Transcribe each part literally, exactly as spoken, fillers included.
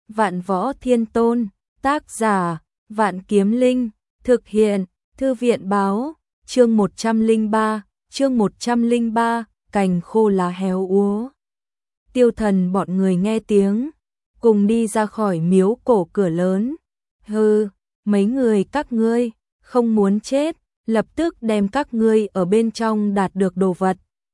Vạn Võ Thiên Tôn, tác giả, Vạn Kiếm Linh, thực hiện, Thư viện báo, chương một trăm lẻ ba, chương một trăm lẻ ba, cành khô lá héo úa. Tiêu Thần bọn người nghe tiếng, cùng đi ra khỏi miếu cổ cửa lớn. Hừ, mấy người các ngươi, không muốn chết, lập tức đem các ngươi ở bên trong đạt được đồ vật.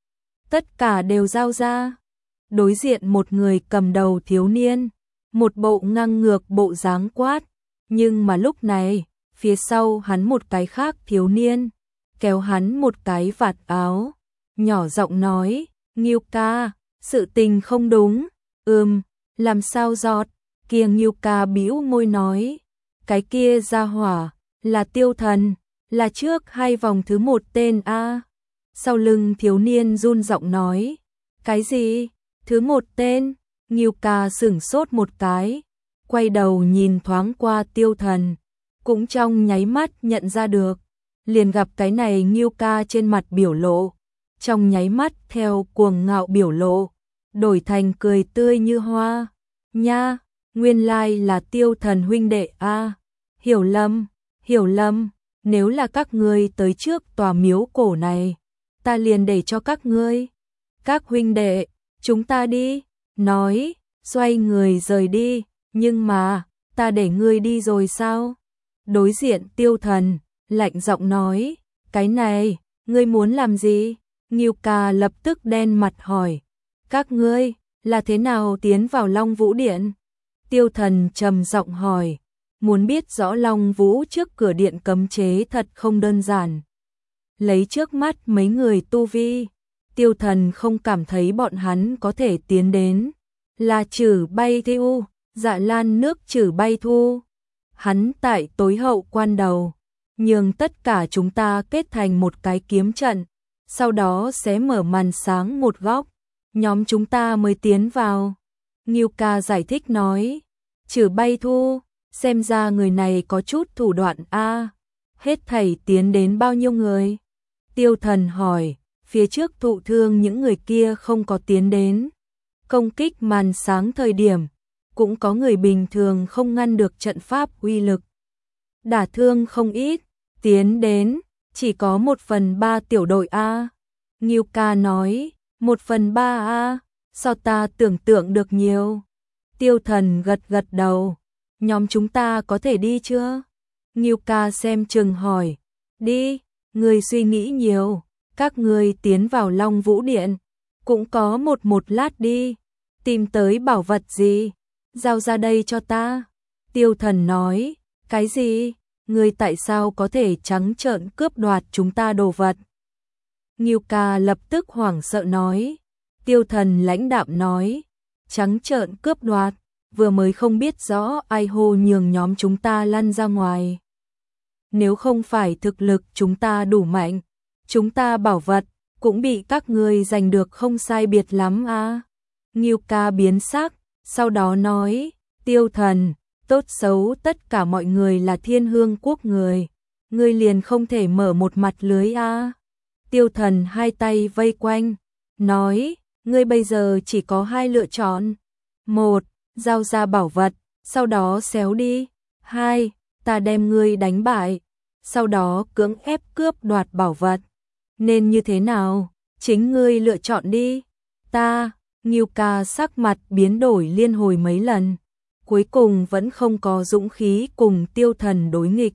Tất cả đều giao ra. Đối diện một người cầm đầu thiếu niên, một bộ ngang ngược bộ dáng quát, nhưng mà lúc này, phía sau hắn một cái khác thiếu niên, kéo hắn một cái vạt áo, nhỏ giọng nói, Nghiêu ca, sự tình không đúng, ừm, làm sao giọt, kia Nghiêu ca bĩu môi nói, cái kia ra hỏa, là Tiêu Thần, là trước hai vòng thứ một tên A. Sau lưng thiếu niên run giọng nói, cái gì, thứ một tên, Nghiêu ca sửng sốt một cái, quay đầu nhìn thoáng qua Tiêu Thần, cũng trong nháy mắt nhận ra được, liền gặp cái này Nghiêu ca trên mặt biểu lộ, trong nháy mắt theo cuồng ngạo biểu lộ, đổi thành cười tươi như hoa, nha, nguyên lai là Tiêu Thần huynh đệ a, hiểu lầm, hiểu lầm, nếu là các ngươi tới trước tòa miếu cổ này, ta liền để cho các ngươi, các huynh đệ, chúng ta đi, nói, xoay người rời đi, nhưng mà, ta để ngươi đi rồi sao? Đối diện Tiêu Thần, lạnh giọng nói, cái này, ngươi muốn làm gì? Nghiêu ca lập tức đen mặt hỏi, các ngươi, là thế nào tiến vào Long Vũ Điện? Tiêu Thần trầm giọng hỏi, muốn biết rõ Long Vũ trước cửa điện cấm chế thật không đơn giản. Lấy trước mắt mấy người tu vi, Tiêu Thần không cảm thấy bọn hắn có thể tiến đến, là Trử Bay Thu, Dạ Lan nước Trử Bay Thu. Hắn tại tối hậu quan đầu, nhường tất cả chúng ta kết thành một cái kiếm trận, sau đó sẽ mở màn sáng một góc, nhóm chúng ta mới tiến vào. Nghiêu ca giải thích nói, Trử Bay Thu, xem ra người này có chút thủ đoạn a. Hết thảy tiến đến bao nhiêu người? Tiêu Thần hỏi, phía trước thụ thương những người kia không có tiến đến. Công kích màn sáng thời điểm, cũng có người bình thường không ngăn được trận pháp uy lực. Đả thương không ít, tiến đến, chỉ có một phần ba tiểu đội A. Nghiêu ca nói, một phần ba A, sao ta tưởng tượng được nhiều. Tiêu Thần gật gật đầu, nhóm chúng ta có thể đi chưa? Nghiêu ca xem chừng hỏi, đi, người suy nghĩ nhiều, các người tiến vào Long Vũ Điện, cũng có một một lát đi, tìm tới bảo vật gì, giao ra đây cho ta. Tiêu Thần nói, cái gì, người tại sao có thể trắng trợn cướp đoạt chúng ta đồ vật? Nghiêu ca lập tức hoảng sợ nói, Tiêu Thần lãnh đạm nói, trắng trợn cướp đoạt, vừa mới không biết rõ ai hô nhường nhóm chúng ta lăn ra ngoài. Nếu không phải thực lực chúng ta đủ mạnh, chúng ta bảo vật cũng bị các ngươi giành được không sai biệt lắm à. Nghiêu ca biến sắc, sau đó nói, Tiêu Thần, tốt xấu tất cả mọi người là Thiên Hương quốc người, ngươi liền không thể mở một mặt lưới à. Tiêu Thần hai tay vây quanh, nói, ngươi bây giờ chỉ có hai lựa chọn. Một, giao ra bảo vật, sau đó xéo đi. Hai, ta đem ngươi đánh bại, sau đó cưỡng ép cướp đoạt bảo vật. Nên như thế nào, chính ngươi lựa chọn đi. Ta, Nghiêu ca sắc mặt biến đổi liên hồi mấy lần, cuối cùng vẫn không có dũng khí cùng Tiêu Thần đối nghịch.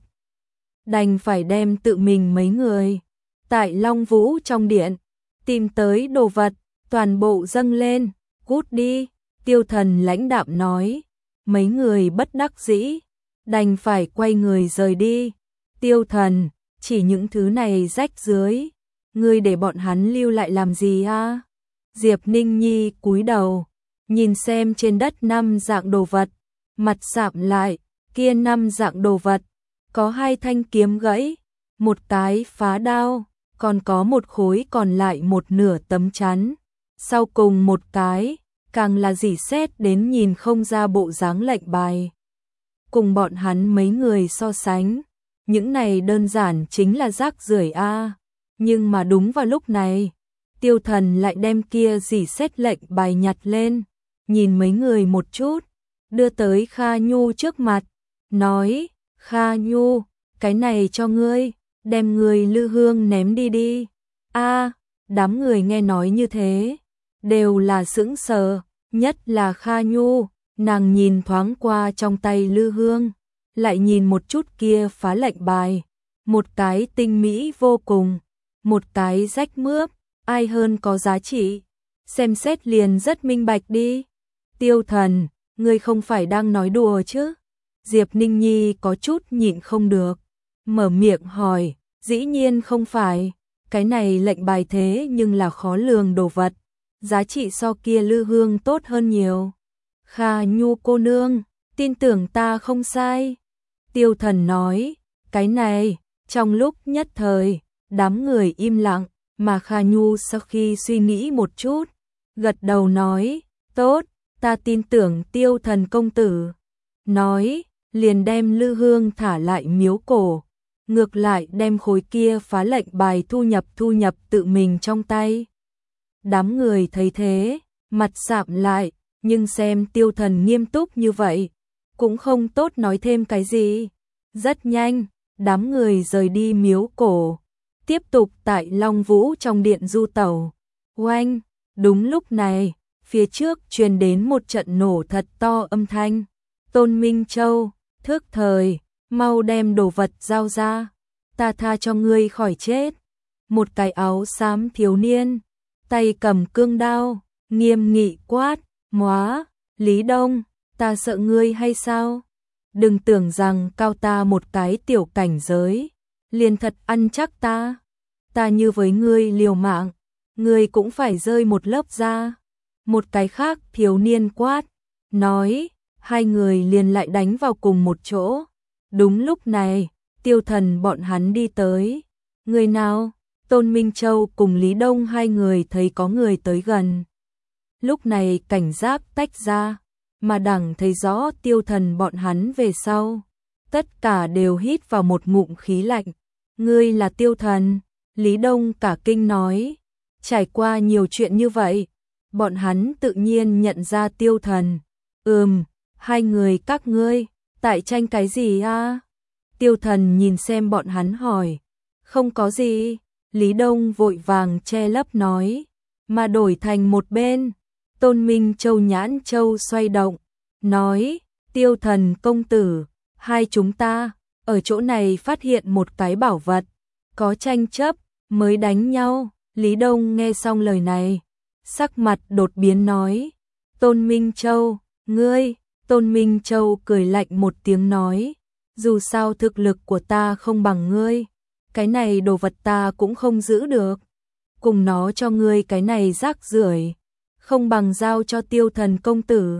Đành phải đem tự mình mấy người, tại Long Vũ trong điện, tìm tới đồ vật, toàn bộ dâng lên, cút đi. Tiêu Thần lãnh đạm nói, mấy người bất đắc dĩ, đành phải quay người rời đi. Tiêu Thần, chỉ những thứ này rách dưới, ngươi để bọn hắn lưu lại làm gì a? Diệp Ninh Nhi cúi đầu, nhìn xem trên đất năm dạng đồ vật, mặt sạm lại, kia năm dạng đồ vật, có hai thanh kiếm gãy, một cái phá đao, còn có một khối còn lại một nửa tấm chắn, sau cùng một cái, càng là rỉ sét đến nhìn không ra bộ dáng lệnh bài. Cùng bọn hắn mấy người so sánh, những này đơn giản chính là rác rưởi a, nhưng mà đúng vào lúc này, Tiêu Thần lại đem kia rỉ sét lệnh bài nhặt lên, nhìn mấy người một chút, đưa tới Kha Nhu trước mặt, nói, Kha Nhu, cái này cho ngươi, đem người lư hương ném đi đi. A, đám người nghe nói như thế, đều là sững sờ, nhất là Kha Nhu, nàng nhìn thoáng qua trong tay lư hương, lại nhìn một chút kia phá lệnh bài, một cái tinh mỹ vô cùng, một cái rách mướp, ai hơn có giá trị, xem xét liền rất minh bạch đi. Tiêu Thần, ngươi không phải đang nói đùa chứ? Diệp Ninh Nhi có chút nhịn không được, mở miệng hỏi, dĩ nhiên không phải, cái này lệnh bài thế nhưng là khó lường đồ vật, giá trị so kia lư hương tốt hơn nhiều. Kha Nhu cô nương, tin tưởng ta không sai. Tiêu Thần nói, cái này, trong lúc nhất thời, đám người im lặng, mà Kha Nhu sau khi suy nghĩ một chút, gật đầu nói, tốt, ta tin tưởng Tiêu Thần công tử. Nói, liền đem lư hương thả lại miếu cổ, ngược lại đem khối kia phá lệnh bài thu nhập thu nhập tự mình trong tay. Đám người thấy thế, mặt sạm lại, nhưng xem Tiêu Thần nghiêm túc như vậy, cũng không tốt nói thêm cái gì. Rất nhanh, đám người rời đi miếu cổ, tiếp tục tại Long Vũ trong điện du tẩu. Oanh, đúng lúc này, phía trước truyền đến một trận nổ thật to âm thanh. Tôn Minh Châu, thức thời, mau đem đồ vật giao ra, ta tha cho ngươi khỏi chết. Một cái áo xám thiếu niên, tay cầm cương đao, nghiêm nghị quát, móa, Lý Đông, ta sợ ngươi hay sao? Đừng tưởng rằng cao ta một cái tiểu cảnh giới, liền thật ăn chắc ta. Ta như với ngươi liều mạng, ngươi cũng phải rơi một lớp da. Một cái khác thiếu niên quát, nói, hai người liền lại đánh vào cùng một chỗ. Đúng lúc này, Tiêu Thần bọn hắn đi tới. Người nào? Tôn Minh Châu cùng Lý Đông hai người thấy có người tới gần. Lúc này cảnh giác tách ra, mà đẳng thấy rõ Tiêu Thần bọn hắn về sau. Tất cả đều hít vào một ngụm khí lạnh. Ngươi là Tiêu Thần? Lý Đông cả kinh nói. Trải qua nhiều chuyện như vậy, bọn hắn tự nhiên nhận ra Tiêu Thần. Ừm, hai người các ngươi, tại tranh cái gì a? Tiêu Thần nhìn xem bọn hắn hỏi. Không có gì, Lý Đông vội vàng che lấp nói, mà đổi thành một bên. Tôn Minh Châu nhãn châu xoay động, nói, Tiêu Thần công tử, hai chúng ta, ở chỗ này phát hiện một cái bảo vật, có tranh chấp, mới đánh nhau. Lý Đông nghe xong lời này, sắc mặt đột biến nói, Tôn Minh Châu, ngươi, Tôn Minh Châu cười lạnh một tiếng nói, dù sao thực lực của ta không bằng ngươi, cái này đồ vật ta cũng không giữ được, cùng nó cho ngươi cái này rác rưởi, không bằng giao cho Tiêu Thần công tử.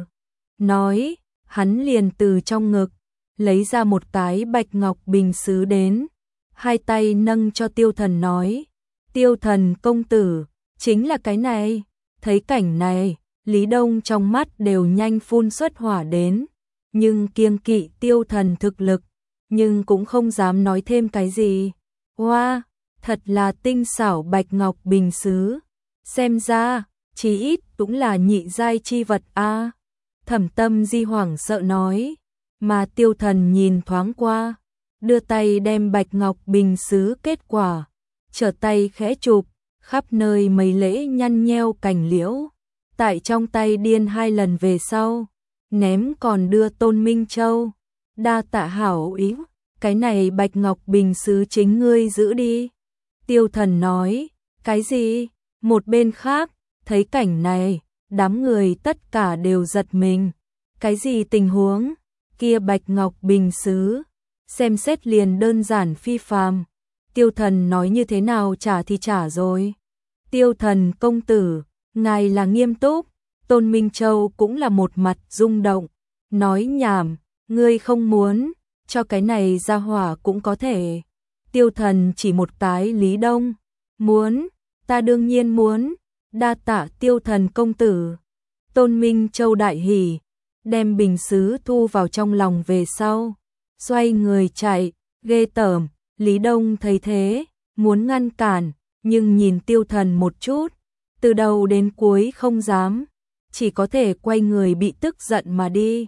Nói, hắn liền từ trong ngực, lấy ra một cái bạch ngọc bình sứ đến, hai tay nâng cho Tiêu Thần nói, Tiêu Thần công tử, chính là cái này. Thấy cảnh này, Lý Đông trong mắt đều nhanh phun xuất hỏa đến, nhưng kiêng kỵ Tiêu Thần thực lực, nhưng cũng không dám nói thêm cái gì. Hoa, wow, thật là tinh xảo bạch ngọc bình sứ, xem ra, chí ít cũng là nhị giai chi vật a. À. Thẩm Tâm Di hoảng sợ nói, mà Tiêu Thần nhìn thoáng qua, đưa tay đem bạch ngọc bình sứ kết quả, trở tay khẽ chụp, khắp nơi mấy lễ nhăn nheo cành liễu, tại trong tay điên hai lần về sau, ném còn đưa Tôn Minh Châu, đa tạ hảo ý, cái này bạch ngọc bình sứ chính ngươi giữ đi. Tiêu Thần nói, cái gì? Một bên khác, thấy cảnh này, đám người tất cả đều giật mình, cái gì tình huống? Kia bạch ngọc bình sứ, xem xét liền đơn giản phi phàm. Tiêu Thần nói như thế nào trả thì trả rồi. Tiêu Thần công tử, ngài là nghiêm túc. Tôn Minh Châu cũng là một mặt rung động, nói nhảm, ngươi không muốn, cho cái này ra hỏa cũng có thể. Tiêu Thần chỉ một cái Lý Đông, muốn, ta đương nhiên muốn, đa tạ Tiêu Thần công tử. Tôn Minh Châu đại hỉ, đem bình sứ thu vào trong lòng về sau, xoay người chạy, ghê tởm. Lý Đông thấy thế, muốn ngăn cản, nhưng nhìn Tiêu Thần một chút, từ đầu đến cuối không dám, chỉ có thể quay người bị tức giận mà đi.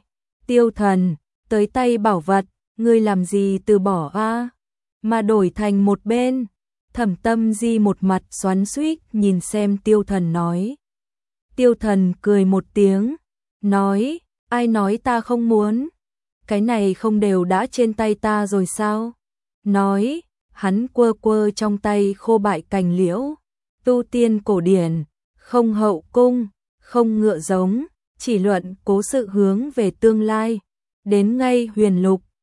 Tiêu Thần, tới tay bảo vật, ngươi làm gì từ bỏ a, mà đổi thành một bên. Thẩm Tâm Di một mặt xoắn xuýt nhìn xem Tiêu Thần nói. Tiêu Thần cười một tiếng, nói, ai nói ta không muốn, cái này không đều đã trên tay ta rồi sao? Nói, hắn quơ quơ trong tay khô bại cành liễu, tu tiên cổ điển, không hậu cung, không ngựa giống, chỉ luận cố sự hướng về tương lai, đến ngay huyền lục,